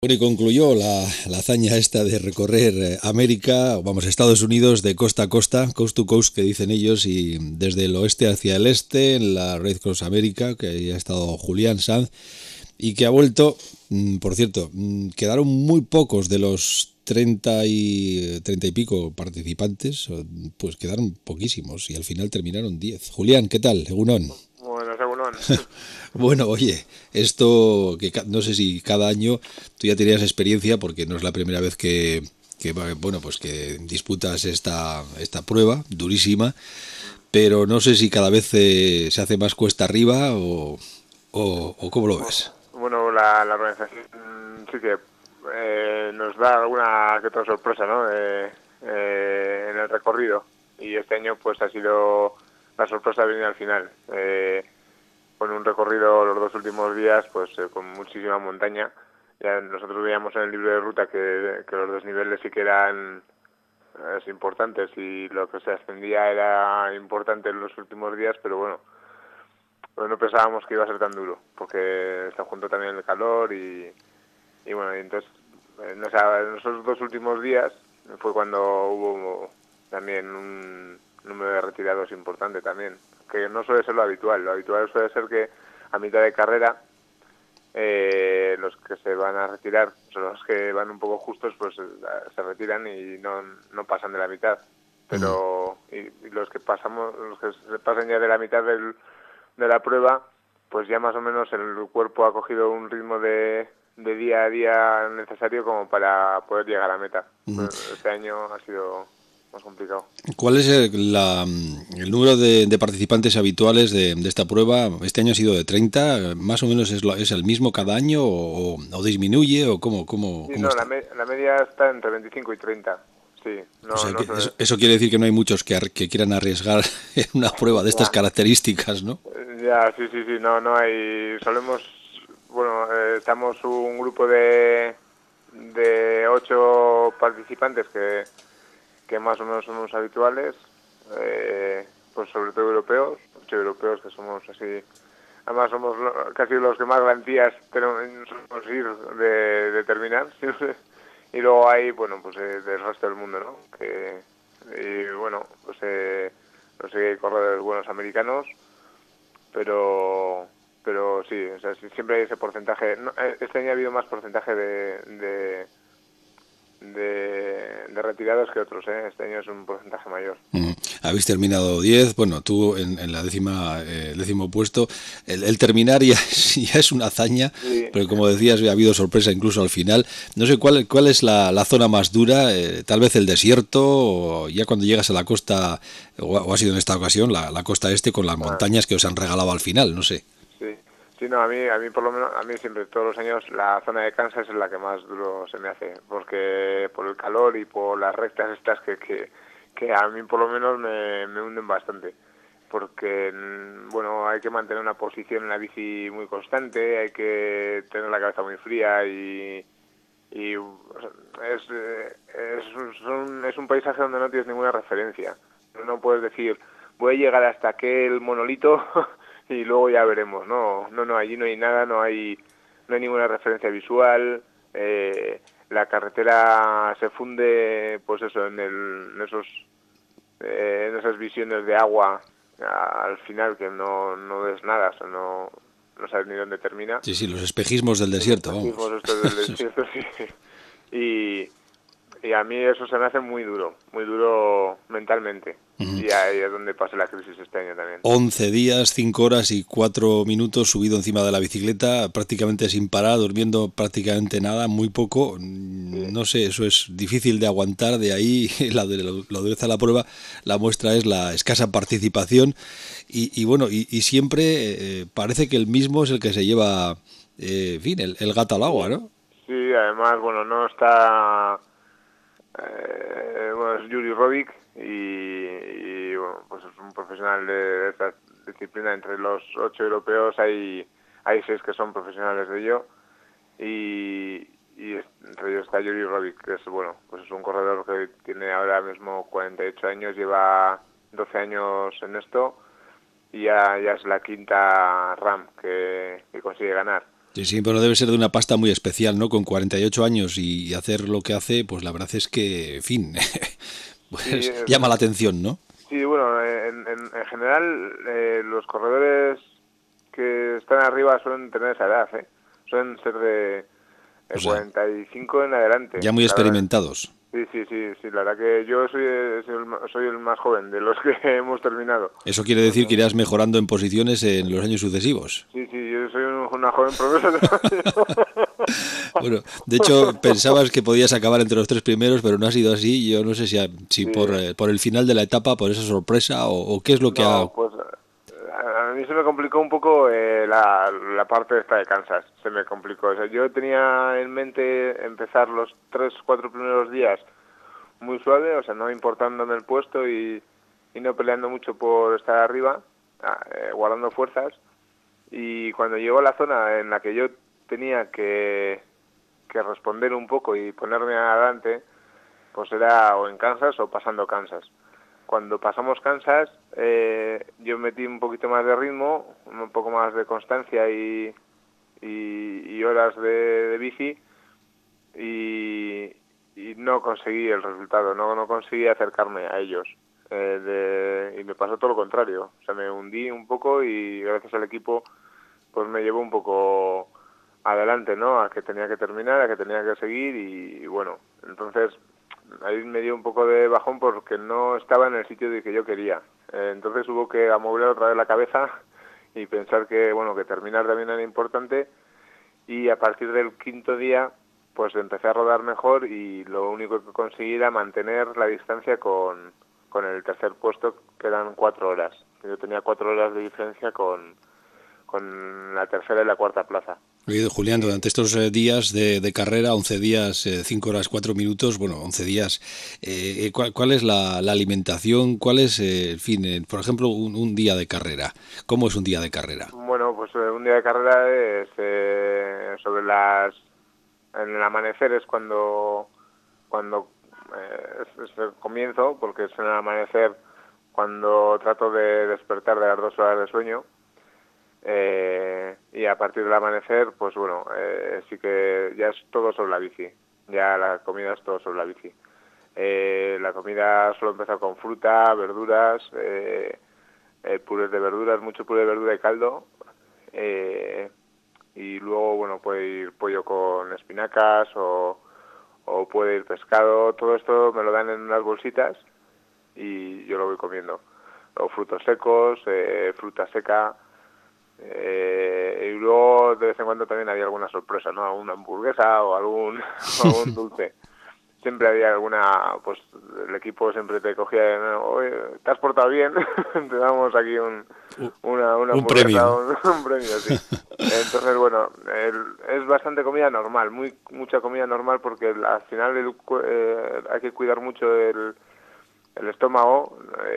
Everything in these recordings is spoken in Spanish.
Bueno, y concluyó la hazaña esta de recorrer América, vamos, Estados Unidos de costa a costa, coast to coast que dicen ellos, y desde el oeste hacia el este, en la Red Cross América, que ahí ha estado Julián Sanz, y que ha vuelto, por cierto, quedaron muy pocos de los 30 y pico participantes, pues quedaron poquísimos, y al final terminaron 10. Julián, ¿qué tal? Egunon. Bueno, Segundón. Bueno, oye, esto que no sé si cada año tú ya tenías experiencia porque no es la primera vez bueno, pues que disputas esta prueba durísima, pero no sé si cada vez se hace más cuesta arriba o cómo lo ves. Bueno, la organización sí que nos da alguna que otra sorpresa, ¿no? En el recorrido. Y este año, pues, ha sido la sorpresa venir al final. Con un recorrido los dos últimos días, pues, con muchísima montaña. Ya nosotros veíamos en el libro de ruta que los desniveles sí que eran importantes y lo que se ascendía era importante en los últimos días, pero bueno, pues no pensábamos que iba a ser tan duro, porque está junto también el calor y bueno, y entonces en esos dos últimos días fue cuando hubo también un número de retirados importante también, que no suele ser lo habitual suele ser que a mitad de carrera los que se van a retirar, son los que van un poco justos, pues se retiran y no pasan de la mitad, Mm. pero y los que se pasan ya de la mitad de la prueba, pues ya más o menos el cuerpo ha cogido un ritmo de día a día necesario como para poder llegar a la meta. Mm. Pues este año ha sido más complicado. ¿Cuál es el número de participantes habituales de esta prueba? Este año ha sido de 30, más o menos es el mismo cada año o disminuye o Sí, cómo no, está. la media está entre 25 y 30. Sí, O no, sea, que no suele. eso quiere decir que no hay muchos que quieran arriesgar en una prueba de estas Ya, características, ¿no? ya, sí, sí, sí, no hay. Bueno, estamos un grupo de 8 participantes que más o menos son los habituales, pues sobre todo europeos, 8 europeos que somos así, además somos casi los que más garantías tenemos ir de terminar, siempre. Y luego hay, bueno, pues del resto del mundo, ¿no? Y bueno, pues no sé, hay corredores buenos americanos, pero sí, o sea, siempre hay ese porcentaje. No, este año ha habido más porcentaje de retirados que otros, ¿eh? Este año es un porcentaje mayor. Mm. Habéis terminado 10, bueno, tú en la el décimo puesto. El terminar ya, ya es una hazaña, Sí, pero como decías, ha habido sorpresa incluso al final. No sé cuál es la zona más dura, tal vez el desierto, o ya cuando llegas a la costa, o ha sido en esta ocasión, la costa este con las ah, montañas que os han regalado al final, no sé. sí. Sí, no, a mí por lo menos, a mí siempre, todos los años, la zona de Kansas es la que más duro se me hace, porque por el calor y por las rectas estas que a mí por lo menos me hunden bastante. Porque, bueno, hay que mantener una posición en la bici muy constante, hay que tener la cabeza muy fría y o sea, es un paisaje donde no tienes ninguna referencia. No puedes decir, voy a llegar hasta aquel monolito y luego ya veremos. No, allí no hay nada, no hay ninguna referencia visual. La carretera se funde, pues eso, en esas visiones de agua al final que no ves nada, o sea, no sabes ni dónde termina. Sí, sí, los espejismos del Los desierto, espejismos vamos. estos del desierto, sí. Y, y a mí eso se me hace muy duro mentalmente. Y ahí es donde pasa la crisis este año también. 11 días, 5 horas y 4 minutos subido encima de la bicicleta, prácticamente sin parar, durmiendo prácticamente nada, muy poco. Sí, No sé, eso es difícil de aguantar. De ahí la dureza de la prueba, la muestra es la escasa participación. Y bueno, y siempre parece que el mismo es el que se lleva, en fin, el gato al agua, sí, ¿no? sí, además, bueno, no está, bueno, es Yuri Rovic bueno, pues es un profesional de esta disciplina. Entre los 8 europeos hay 6 que son profesionales de ello y entre ellos está Yuri Rovic, que es, bueno, pues es un corredor que tiene ahora mismo 48 años, lleva 12 años en esto y ya es la quinta RAM que consigue ganar. Sí, sí, pero debe ser de una pasta muy especial, ¿no? Con 48 años y hacer lo que hace, pues la verdad es que, en fin, Sí, pues llama la atención, ¿no? sí, bueno, en general los corredores que están arriba suelen tener esa edad, ¿eh? Suelen ser de O sea, 45 en adelante, ya muy la verdad. experimentados. Sí, sí, sí, sí, la verdad que yo soy el más joven de los que hemos terminado. Eso quiere decir que irás mejorando en posiciones en los años sucesivos. Sí, sí, yo soy una joven promesa todavía. Bueno, de hecho, pensabas que podías acabar entre los tres primeros, pero no ha sido así. Yo no sé si Sí, por el final de la etapa, por esa sorpresa, o qué es lo que ha... no, pues a mí se me complicó un poco la parte esta de Kansas, se me complicó. O sea, yo tenía en mente empezar los 3, 4 primeros días muy suave, o sea, no importándome el puesto y no peleando mucho por estar arriba, guardando fuerzas. Y cuando llegó a la zona en la que yo tenía que responder un poco y ponerme adelante, pues era o en Kansas o pasando Kansas. Cuando pasamos Kansas, yo metí un poquito más de ritmo, un poco más de constancia y horas de bici y no conseguí el resultado, no conseguí acercarme a ellos. Y me pasó todo lo contrario, o sea, me hundí un poco y gracias al equipo pues me llevó un poco adelante, ¿no? A que tenía que terminar, a que tenía que seguir y bueno, entonces ahí me dio un poco de bajón porque no estaba en el sitio de que yo quería. Entonces hubo que amover otra vez la cabeza y pensar que, bueno, que terminar también era importante y a partir del quinto día pues empecé a rodar mejor y lo único que conseguí era mantener la distancia con el tercer puesto, que eran 4 horas. Yo tenía 4 horas de diferencia con la tercera y la cuarta plaza. Oye, Julián, Y durante estos días de carrera, 11 días, 5 horas, 4 minutos, bueno, 11 días, ¿cuál es la alimentación? ¿Cuál es, en fin, por ejemplo, un día de carrera? ¿Cómo es un día de carrera? bueno, pues un día de carrera es en el amanecer es cuando es el comienzo, porque es en el amanecer cuando trato de despertar de las 2 horas de sueño. Y a partir del amanecer, pues bueno, sí que ya es todo sobre la bici. Ya la comida es todo sobre la bici. La comida suelo empezar con fruta, verduras, purés de verduras, mucho puré de verdura y caldo. Eh, y luego, bueno, puede ir pollo con espinacas o puede ir pescado. Todo esto me lo dan en unas bolsitas y yo lo voy comiendo. O frutos secos, fruta seca. Y luego de vez en cuando también había alguna sorpresa, ¿no? Alguna hamburguesa o algún dulce. Siempre había alguna, pues el equipo siempre te cogía, ¿no? Oye, ¿te has portado bien? Te damos aquí una Un premio. hamburguesa, un premio, sí. Entonces, bueno, es bastante comida normal, mucha comida normal porque al final hay que cuidar mucho el estómago.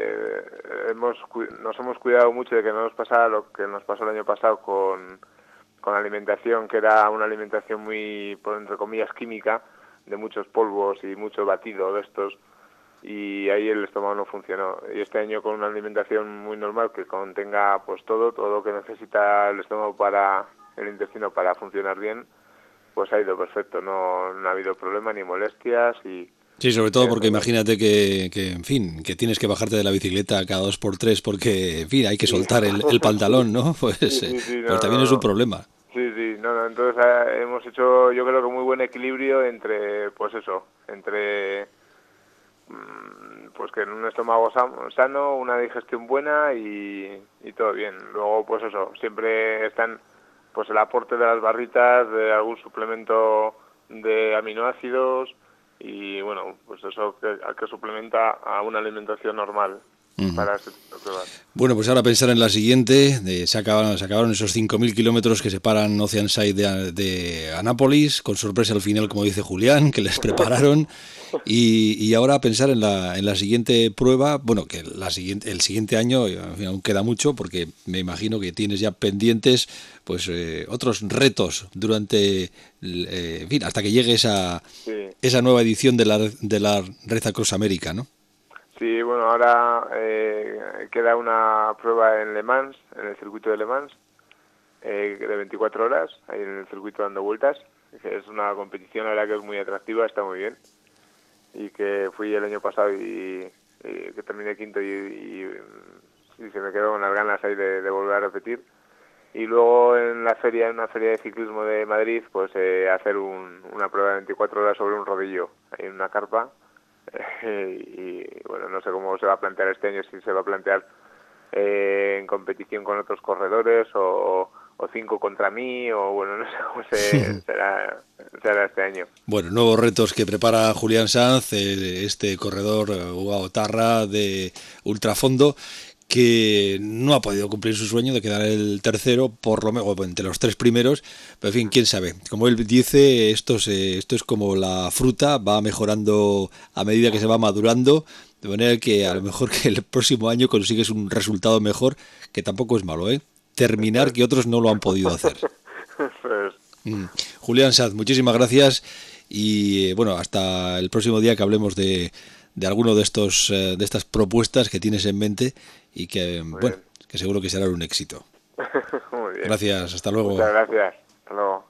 Nos hemos cuidado mucho de que no nos pasara lo que nos pasó el año pasado con la alimentación, que era una alimentación muy, entre comillas, química, de muchos polvos y mucho batido de estos, y ahí el estómago no funcionó. Y este año con una alimentación muy normal que contenga pues todo lo que necesita el estómago para el intestino para funcionar bien, pues ha ido perfecto, no ha habido problema ni molestias y Sí, sobre todo porque todo. imagínate en fin, que tienes que bajarte de la bicicleta cada 2 por 3 porque, en fin, hay que Sí. soltar el pantalón, ¿no? Sí, sí, sí, Pues no, también no, es un no. problema. Sí, sí, no, entonces hemos hecho yo creo que muy buen equilibrio entre, pues eso, entre pues que en un estómago sano, una digestión buena y todo bien. Luego, pues eso, siempre están pues el aporte de las barritas, de algún suplemento de aminoácidos y bueno, pues eso que suplementa a una alimentación normal Ujú. para este tipo de pruebas. Bueno, pues ahora pensar en la siguiente. Se acabaron esos 5.000 kilómetros que separan Oceanside de Anápolis, con sorpresa al final, como dice Julián, que les prepararon. Y ahora pensar en la siguiente prueba, bueno, que el siguiente año, en fin, aún queda mucho, porque me imagino que tienes ya pendientes pues otros retos durante, en fin, hasta que llegue Sí. esa nueva edición de la Red Across America, ¿no? Sí, bueno, ahora queda una prueba en Le Mans, en el circuito de Le Mans, de 24 horas, ahí en el circuito dando vueltas, que es una competición, la verdad que es muy atractiva, está muy bien, y que fui el año pasado y que terminé quinto y se me quedó con las ganas ahí de volver a repetir. Y luego en una feria de ciclismo de Madrid, pues hacer una prueba de 24 horas sobre un rodillo, ahí en una carpa. Y bueno, no sé cómo se va a plantear este año, si se va a plantear en competición con otros corredores o 5 contra mí, o bueno, no sé cómo será este año. Bueno, nuevos retos que prepara Julián Sanz, este corredor Tarra de ultrafondo, que no ha podido cumplir su sueño de quedar el tercero, por lo menos entre los 3 primeros, pero en fin, quién sabe. Como él dice, esto es como la fruta, va mejorando a medida que se va madurando, de manera que a lo mejor que el próximo año consigues un resultado mejor, que tampoco es malo, ¿eh? Terminar que otros no lo han podido hacer. Julián Sanz, muchísimas gracias y bueno, hasta el próximo día que hablemos de alguno de estas propuestas que tienes en mente y que que seguro que serán un éxito. Muy bien. Gracias, hasta luego. Muchas gracias. Hasta luego.